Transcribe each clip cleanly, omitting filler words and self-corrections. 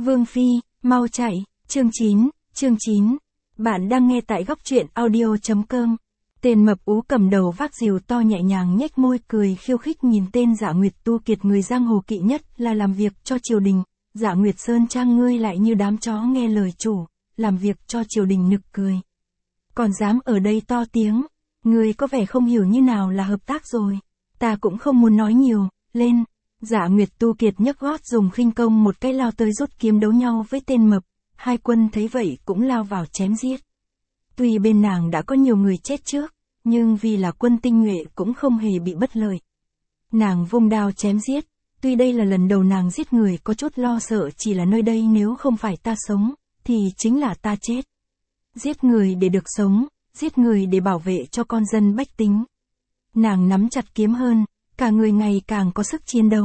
Vương Phi, mau chạy, chương 9. Bạn đang nghe tại góc truyện audio.com. Tên mập ú cầm đầu vác rìu to nhẹ nhàng nhếch môi cười khiêu khích nhìn tên Dạ Nguyệt Tu Kiệt, người giang hồ kỵ nhất là làm việc cho triều đình. Dạ Nguyệt Sơn Trang ngươi lại như đám chó nghe lời chủ, làm việc cho triều đình nực cười. Còn dám ở đây to tiếng, ngươi có vẻ không hiểu như nào là hợp tác rồi. Ta cũng không muốn nói nhiều, lên. Dạ Nguyệt Tu Kiệt nhấc gót dùng khinh công một cái lao tới rút kiếm đấu nhau với tên mập. Hai quân thấy vậy cũng lao vào chém giết. Tuy bên nàng đã có nhiều người chết trước, nhưng vì là quân tinh nhuệ cũng không hề bị bất lợi. Nàng vung đao chém giết, tuy đây là lần đầu nàng giết người có chút lo sợ chỉ là nơi đây nếu không phải ta sống, thì chính là ta chết. Giết người để được sống, giết người để bảo vệ cho con dân bách tính. Nàng nắm chặt kiếm hơn, cả người ngày càng có sức chiến đấu.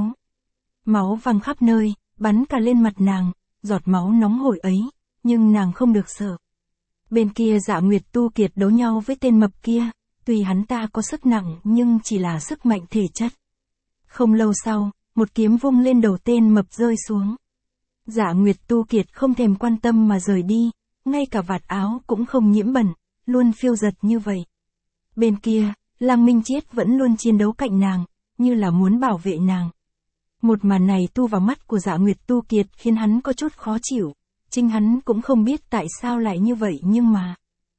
Máu văng khắp nơi, bắn cả lên mặt nàng, giọt máu nóng hổi ấy, nhưng nàng không được sợ. Bên kia Dạ Nguyệt Tu Kiệt đấu nhau với tên mập kia, tuy hắn ta có sức nặng nhưng chỉ là sức mạnh thể chất. Không lâu sau, một kiếm vung lên đầu tên mập rơi xuống. Dạ Nguyệt Tu Kiệt không thèm quan tâm mà rời đi, ngay cả vạt áo cũng không nhiễm bẩn, luôn phiêu dật như vậy. Bên kia, Lăng Minh Chiết vẫn luôn chiến đấu cạnh nàng, như là muốn bảo vệ nàng. Một màn này tu vào mắt của Dạ Nguyệt Tu Kiệt khiến hắn có chút khó chịu, chính hắn cũng không biết tại sao lại như vậy nhưng mà.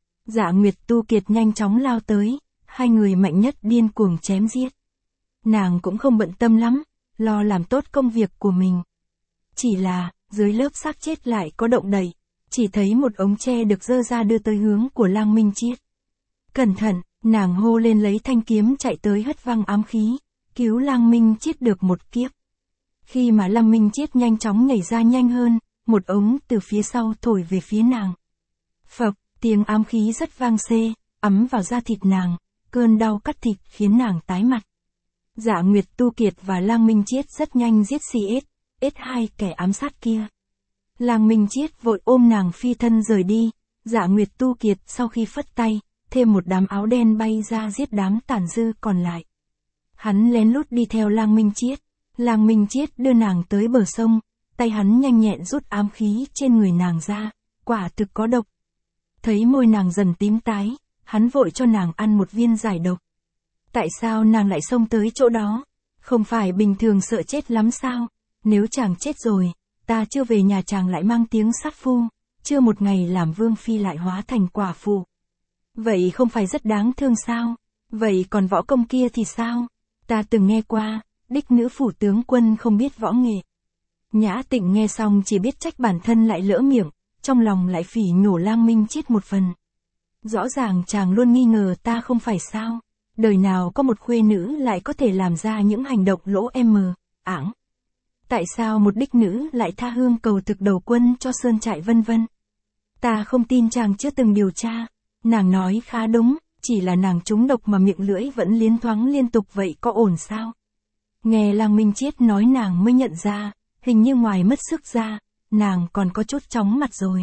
Dạ Nguyệt Tu Kiệt nhanh chóng lao tới, hai người mạnh nhất điên cuồng chém giết. Nàng cũng không bận tâm lắm, lo làm tốt công việc của mình. Chỉ là, dưới lớp xác chết lại có động đậy, chỉ thấy một ống tre được giơ ra đưa tới hướng của Lăng Minh Chiết. Cẩn thận, nàng hô lên lấy thanh kiếm chạy tới hất văng ám khí, cứu Lăng Minh Chiết được một kiếp. Khi mà Lăng Minh Chiết nhanh chóng nhảy ra nhanh hơn, một ống từ phía sau thổi về phía nàng. Phập, tiếng ám khí rất vang xê, ấm vào da thịt nàng, cơn đau cắt thịt khiến nàng tái mặt. Dạ Nguyệt Tu Kiệt và Lăng Minh Chiết rất nhanh giết CS2 kẻ ám sát kia. Lăng Minh Chiết vội ôm nàng phi thân rời đi, Dạ Nguyệt Tu Kiệt sau khi phất tay, thêm một đám áo đen bay ra giết đám tàn dư còn lại. Hắn lén lút đi theo Lăng Minh Chiết. Lăng Minh Chiết đưa nàng tới bờ sông, tay hắn nhanh nhẹn rút ám khí trên người nàng ra, quả thực có độc. Thấy môi nàng dần tím tái, hắn vội cho nàng ăn một viên giải độc. Tại sao nàng lại xông tới chỗ đó? Không phải bình thường sợ chết lắm sao? Nếu chàng chết rồi, ta chưa về nhà chàng lại mang tiếng sát phu, chưa một ngày làm vương phi lại hóa thành quả phụ. Vậy không phải rất đáng thương sao? Vậy còn võ công kia thì sao? Ta từng nghe qua, đích nữ phủ tướng quân không biết võ nghệ. Nhã Tịnh nghe xong chỉ biết trách bản thân lại lỡ miệng, trong lòng lại phỉ nhổ Lăng Minh Chiết một phần. Rõ ràng chàng luôn nghi ngờ ta không phải sao? Đời nào có một khuê nữ lại có thể làm ra những hành động lỗ ảng. Tại sao một đích nữ lại tha hương cầu thực đầu quân cho sơn trại vân vân? Ta không tin chàng chưa từng điều tra. Nàng nói khá đúng, chỉ là nàng trúng độc mà miệng lưỡi vẫn liến thoáng liên tục vậy có ổn sao? Nghe Lăng Minh Chiết nói nàng mới nhận ra, hình như ngoài mất sức ra, nàng còn có chút chóng mặt rồi.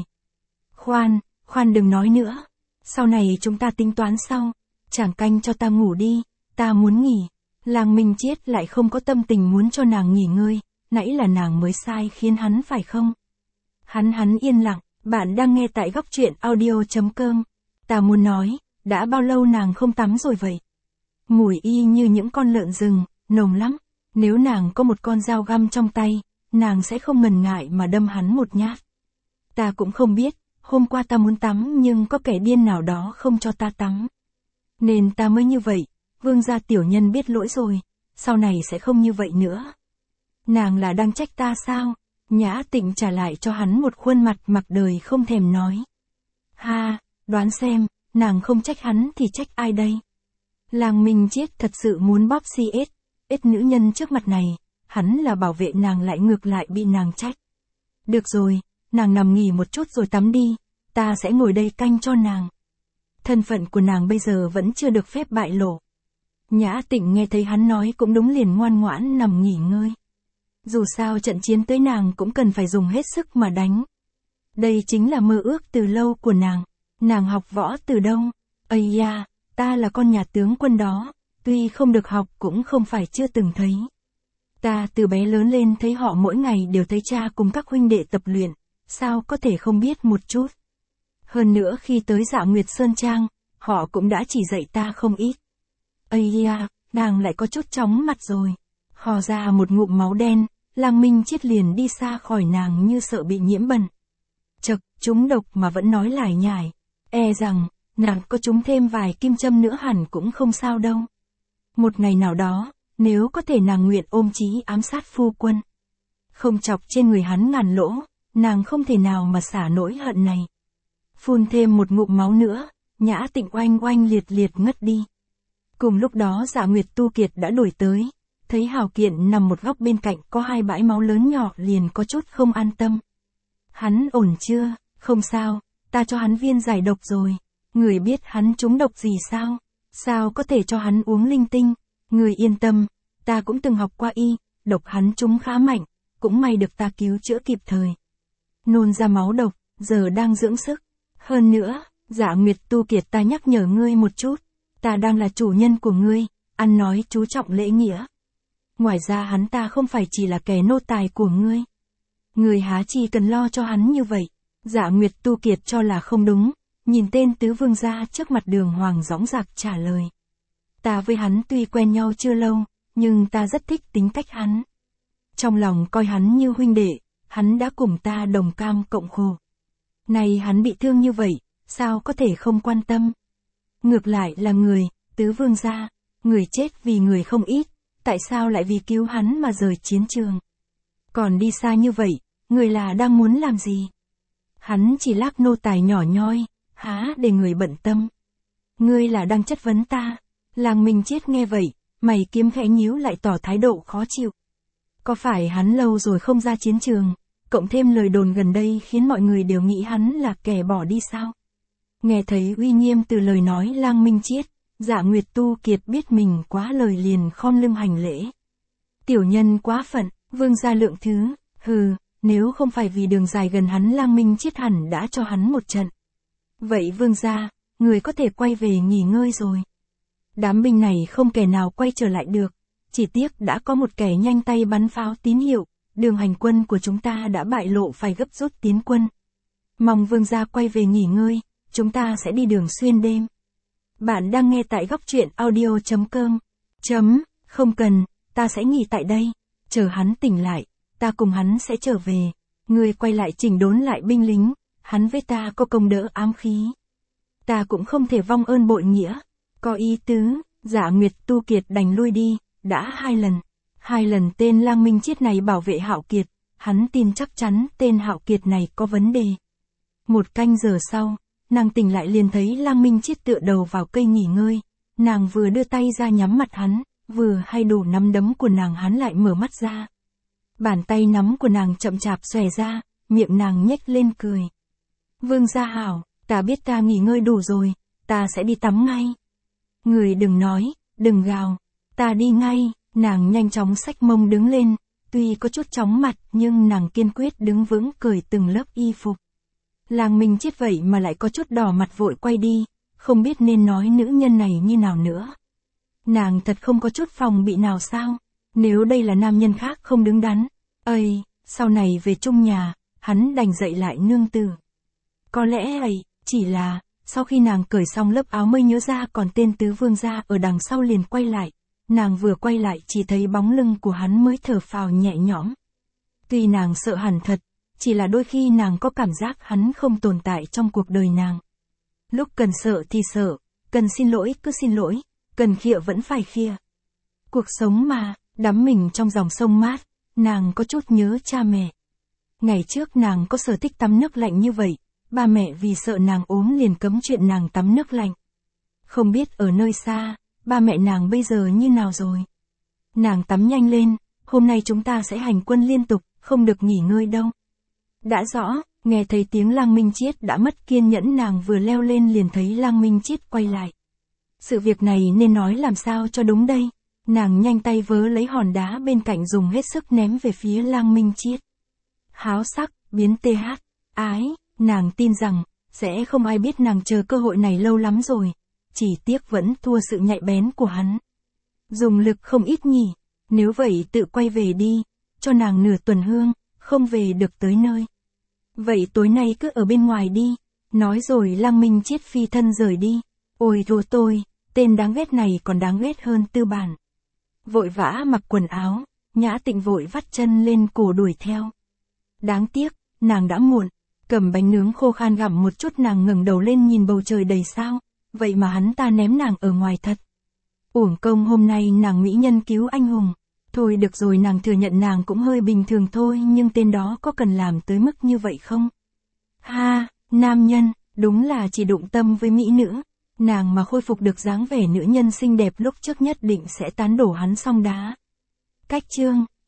Khoan đừng nói nữa, sau này chúng ta tính toán sau, chàng canh cho ta ngủ đi, ta muốn nghỉ. Lăng Minh Chiết lại không có tâm tình muốn cho nàng nghỉ ngơi, nãy là nàng mới sai khiến hắn phải không? Hắn yên lặng, bạn đang nghe tại góc truyện audio.com. Ta muốn nói, đã bao lâu nàng không tắm rồi vậy? Mùi y như những con lợn rừng, nồng lắm. Nếu nàng có một con dao găm trong tay, nàng sẽ không ngần ngại mà đâm hắn một nhát. Ta cũng không biết, hôm qua ta muốn tắm nhưng có kẻ điên nào đó không cho ta tắm. Nên ta mới như vậy, vương gia tiểu nhân biết lỗi rồi, sau này sẽ không như vậy nữa. Nàng là đang trách ta sao? Nhã Tịnh trả lại cho hắn một khuôn mặt mặc đời không thèm nói. Ha, đoán xem, nàng không trách hắn thì trách ai đây? Lăng Minh Chiết thật sự muốn bóp ít nữ nhân trước mặt này, hắn là bảo vệ nàng lại ngược lại bị nàng trách. Được rồi, nàng nằm nghỉ một chút rồi tắm đi, ta sẽ ngồi đây canh cho nàng. Thân phận của nàng bây giờ vẫn chưa được phép bại lộ. Nhã Tịnh nghe thấy hắn nói cũng đúng liền ngoan ngoãn nằm nghỉ ngơi. Dù sao trận chiến tới nàng cũng cần phải dùng hết sức mà đánh. Đây chính là mơ ước từ lâu của nàng. Nàng học võ từ đâu? Ây da, ta là con nhà tướng quân đó, tuy không được học cũng không phải chưa từng thấy. Ta từ bé lớn lên thấy họ mỗi ngày đều thấy cha cùng các huynh đệ tập luyện, sao có thể không biết một chút. Hơn nữa khi tới Dạ Nguyệt Sơn Trang, họ cũng đã chỉ dạy ta không ít. Ây da, nàng lại có chút chóng mặt rồi. Hò ra một ngụm máu đen, Lang Minh Chiết liền đi xa khỏi nàng như sợ bị nhiễm bẩn. Chậc, trúng độc mà vẫn nói lải nhải. E rằng, nàng có trúng thêm vài kim châm nữa hẳn cũng không sao đâu. Một ngày nào đó, nếu có thể nàng nguyện ôm chí ám sát phu quân. Không chọc trên người hắn ngàn lỗ, nàng không thể nào mà xả nỗi hận này. Phun thêm một ngụm máu nữa, Nhã Tịnh oanh oanh liệt liệt ngất đi. Cùng lúc đó Dạ Nguyệt Tu Kiệt đã đuổi tới, thấy Hào Kiện nằm một góc bên cạnh có hai bãi máu lớn nhỏ liền có chút không an tâm. Hắn ổn chưa? Không sao, ta cho hắn viên giải độc rồi. Người biết hắn trúng độc gì sao? Sao có thể cho hắn uống linh tinh? Người yên tâm, ta cũng từng học qua y, độc hắn trúng khá mạnh, cũng may được ta cứu chữa kịp thời. Nôn ra máu độc, giờ đang dưỡng sức. Hơn nữa, Dạ Nguyệt Tu Kiệt ta nhắc nhở ngươi một chút, ta đang là chủ nhân của ngươi, ăn nói chú trọng lễ nghĩa. Ngoài ra hắn ta không phải chỉ là kẻ nô tài của ngươi. Ngươi há chi cần lo cho hắn như vậy. Dạ Nguyệt Tu Kiệt cho là không đúng, nhìn tên tứ vương gia trước mặt Đường Hoàng dõng dạc trả lời. Ta với hắn tuy quen nhau chưa lâu, nhưng ta rất thích tính cách hắn. Trong lòng coi hắn như huynh đệ, hắn đã cùng ta đồng cam cộng khổ. Này hắn bị thương như vậy, sao có thể không quan tâm? Ngược lại là người, tứ vương gia, người chết vì người không ít, tại sao lại vì cứu hắn mà rời chiến trường? Còn đi xa như vậy, người là đang muốn làm gì? Hắn chỉ lác nô tài nhỏ nhoi, há để người bận tâm. Ngươi là đang chất vấn ta. Lang Minh Chiết nghe vậy, mày kiếm khẽ nhíu lại tỏ thái độ khó chịu. Có phải hắn lâu rồi không ra chiến trường, cộng thêm lời đồn gần đây khiến mọi người đều nghĩ hắn là kẻ bỏ đi sao? Nghe thấy uy nghiêm từ lời nói Lang Minh Chiết, Dạ Nguyệt Tu Kiệt biết mình quá lời liền khom lưng hành lễ. Tiểu nhân quá phận, vương gia lượng thứ, hừ, nếu không phải vì đường dài gần hắn Lang Minh Chiết hẳn đã cho hắn một trận. Vậy vương gia, người có thể quay về nghỉ ngơi rồi. Đám binh này không kẻ nào quay trở lại được, chỉ tiếc đã có một kẻ nhanh tay bắn pháo tín hiệu, đường hành quân của chúng ta đã bại lộ phải gấp rút tiến quân. Mong vương gia quay về nghỉ ngơi, chúng ta sẽ đi đường xuyên đêm. Bạn đang nghe tại góc truyện audio.com. Không cần, ta sẽ nghỉ tại đây, chờ hắn tỉnh lại, ta cùng hắn sẽ trở về. Ngươi quay lại chỉnh đốn lại binh lính, hắn với ta có công đỡ ám khí. Ta cũng không thể vong ơn bội nghĩa. Có ý tứ, Dạ Nguyệt Tu Kiệt đành lui đi, đã 2 lần. 2 lần tên Lang Minh Chiết này bảo vệ Hạo Kiệt, hắn tin chắc chắn tên Hạo Kiệt này có vấn đề. 1 canh giờ sau, nàng tỉnh lại liền thấy Lang Minh Chiết tựa đầu vào cây nghỉ ngơi. Nàng vừa đưa tay ra nhắm mặt hắn, vừa hay đủ nắm đấm của nàng hắn lại mở mắt ra. Bàn tay nắm của nàng chậm chạp xòe ra, miệng nàng nhếch lên cười. Vương gia hảo, ta biết ta nghỉ ngơi đủ rồi, ta sẽ đi tắm ngay. Người đừng nói, đừng gào, ta đi ngay. Nàng nhanh chóng xách mông đứng lên, tuy có chút chóng mặt nhưng nàng kiên quyết đứng vững cởi từng lớp y phục. Lang Minh Chiết vậy mà lại có chút đỏ mặt vội quay đi, không biết nên nói nữ nhân này như nào nữa. Nàng thật không có chút phòng bị nào sao? Nếu đây là nam nhân khác không đứng đắn, ây, sau này về chung nhà, hắn đành dậy lại nương tử. Có lẽ ấy, chỉ là, sau khi nàng cởi xong lớp áo mới nhớ ra còn tên tứ vương gia ở đằng sau liền quay lại. Nàng vừa quay lại chỉ thấy bóng lưng của hắn mới thở phào nhẹ nhõm. Tuy nàng sợ hẳn thật, chỉ là đôi khi nàng có cảm giác hắn không tồn tại trong cuộc đời nàng. Lúc cần sợ thì sợ, cần xin lỗi cứ xin lỗi, cần khịa vẫn phải khịa. Cuộc sống mà, đắm mình trong dòng sông mát, nàng có chút nhớ cha mẹ. Ngày trước nàng có sở thích tắm nước lạnh như vậy, ba mẹ vì sợ nàng ốm liền cấm chuyện nàng tắm nước lạnh. Không biết ở nơi xa, ba mẹ nàng bây giờ như nào rồi? Nàng tắm nhanh lên, hôm nay chúng ta sẽ hành quân liên tục, không được nghỉ ngơi đâu. Đã rõ, nghe thấy tiếng Lang Minh Chiết đã mất kiên nhẫn nàng vừa leo lên liền thấy Lang Minh Chiết quay lại. Sự việc này nên nói làm sao cho đúng đây? Nàng nhanh tay vớ lấy hòn đá bên cạnh dùng hết sức ném về phía Lang Minh Chiết. Háo sắc, biến TH, ái, nàng tin rằng, sẽ không ai biết nàng chờ cơ hội này lâu lắm rồi. Chỉ tiếc vẫn thua sự nhạy bén của hắn. Dùng lực không ít nhỉ, Nếu vậy tự quay về đi, cho nàng nửa tuần hương, không về được tới nơi. Vậy tối nay cứ ở bên ngoài đi, nói rồi Lang Minh Chiết phi thân rời đi. Ôi rùa tôi, tên đáng ghét này còn đáng ghét hơn Tư Bản. Vội vã mặc quần áo, Nhã Tịnh vội vắt chân lên cổ đuổi theo. Đáng tiếc, nàng đã muộn, cầm bánh nướng khô khan gặm một chút nàng ngẩng đầu lên nhìn bầu trời đầy sao, vậy mà hắn ta ném nàng ở ngoài thật. Uổng công hôm nay nàng mỹ nhân cứu anh hùng. Thôi được rồi, nàng thừa nhận nàng cũng hơi bình thường thôi, nhưng tên đó có cần làm tới mức như vậy không? Ha, nam nhân, đúng là chỉ đụng tâm với mỹ nữ. Nàng mà khôi phục được dáng vẻ nữ nhân xinh đẹp lúc trước nhất định sẽ tán đổ hắn song đá. Cách chương